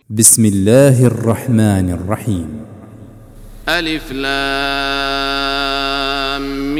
بسم الله الرحمن الرحيم. ألف لام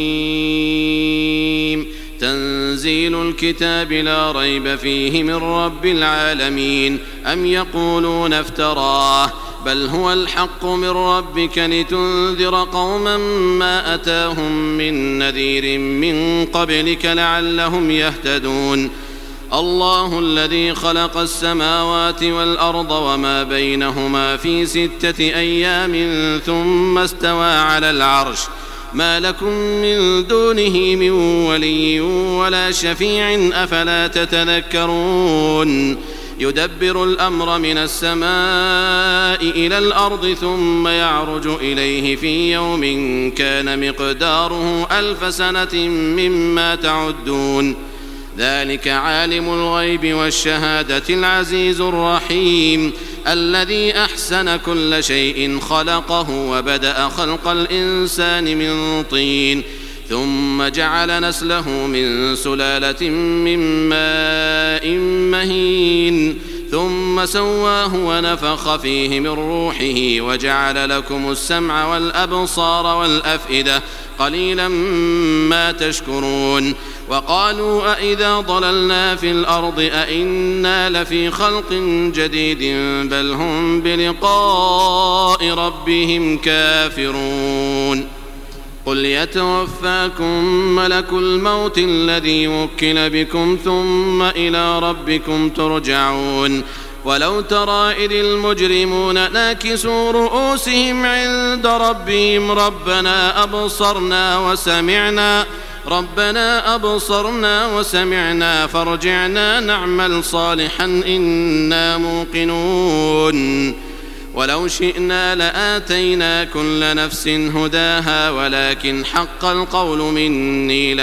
ميم. تنزيل الكتاب لا ريب فيه من رب العالمين. أم يقولون افتراه بل هو الحق من ربك لتنذر قوما ما أتاهم من نذير من قبلك لعلهم يهتدون. الله الذي خلق السماوات والأرض وما بينهما في 6 أيام ثم استوى على العرش ما لكم من دونه من ولي ولا شفيع أفلا تتذكرون. يدبر الأمر من السماء إلى الأرض ثم يعرج إليه في يوم كان مقداره 1000 سنة مما تعدون. ذلك عالم الغيب والشهادة العزيز الرحيم الذي أحسن كل شيء خلقه وبدأ خلق الإنسان من طين ثم جعل نسله من سلالة من ماء مهين ثم سواه ونفخ فيه من روحه وجعل لكم السمع والأبصار والأفئدة قليلا ما تشكرون. وقالوا أئذا ضللنا في الأرض أئنا لفي خلق جديد بل هم بلقاء ربهم كافرون. قل يتوفاكم ملك الموت الذي وكل بكم ثم إلى ربكم ترجعون. ولو ترى إذ المجرمون ناكسوا رؤوسهم عند ربهم ربنا أبصرنا وسمعنا فارجعنا نعمل صالحا إنا موقنون. ولو شئنا لآتينا كل نفس هداها ولكن حق القول مني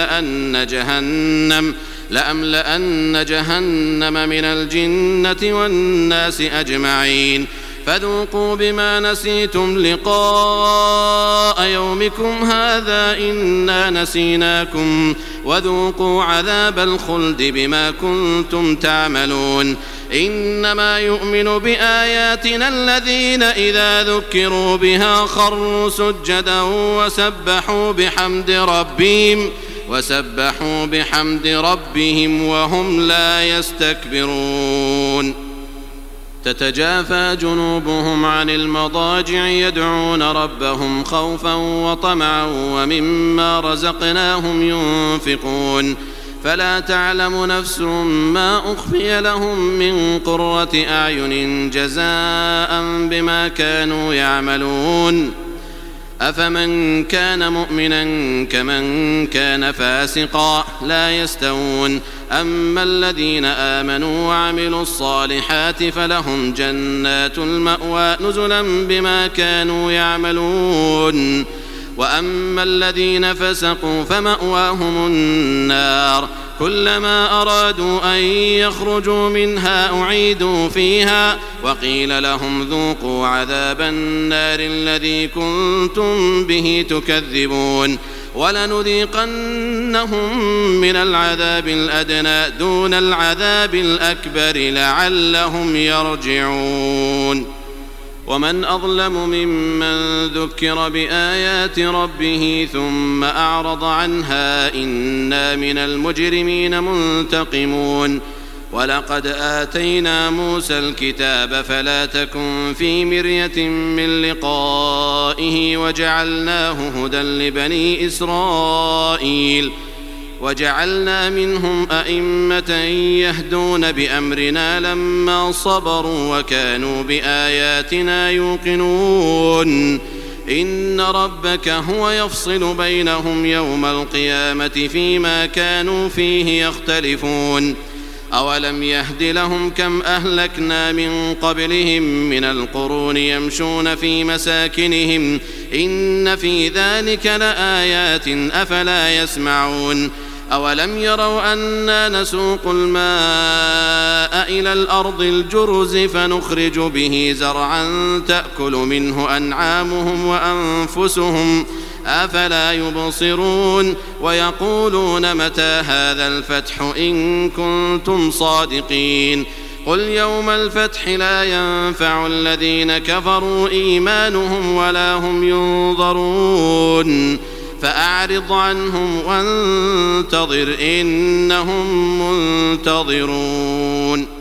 لأملأن جهنم من الجنة والناس أجمعين. فذوقوا بما نسيتم لقاء يومكم هذا إنا نسيناكم وذوقوا عذاب الخلد بما كنتم تعملون. إنما يؤمن بآياتنا الذين إذا ذكروا بها خروا سجدا وسبحوا بحمد ربهم وهم لا يستكبرون. تتجافى جنوبهم عن المضاجع يدعون ربهم خوفا وطمعا ومما رزقناهم ينفقون. فلا تعلم نفس ما أخفي لهم من قرة أعين جزاء بما كانوا يعملون. أفمن كان مؤمنا كمن كان فاسقا لا يستوون. أما الذين آمنوا وعملوا الصالحات فلهم جنات المأوى نزلا بما كانوا يعملون. وأما الذين فسقوا فمأواهم النار كلما أرادوا أن يخرجوا منها أعيدوا فيها وقيل لهم ذوقوا عذاب النار الذي كنتم به تكذبون. ولنذيقنهم من العذاب الأدنى دون العذاب الأكبر لعلهم يرجعون. ومن أظلم ممن ذكر بآيات ربه ثم أعرض عنها إنا من المجرمين منتقمون. ولقد آتينا موسى الكتاب فلا تكن في مرية من لقائه وجعلناه هدى لبني إسرائيل وجعلنا منهم أئمة يهدون بأمرنا لما صبروا وكانوا بآياتنا يوقنون. إن ربك هو يفصل بينهم يوم القيامة فيما كانوا فيه يختلفون. أولم يهد لهم كم أهلكنا من قبلهم من القرون يمشون في مساكنهم إن في ذلك لآيات أفلا يسمعون. أولم يروا أنا نسوق الماء إلى الأرض الجرز فنخرج به زرعا تأكل منه أنعامهم وأنفسهم أفلا يبصرون. ويقولون متى هذا الفتح إن كنتم صادقين. قل يوم الفتح لا ينفع الذين كفروا إيمانهم ولا هم ينظرون فأعرض عنهم وانتظر إنهم منتظرون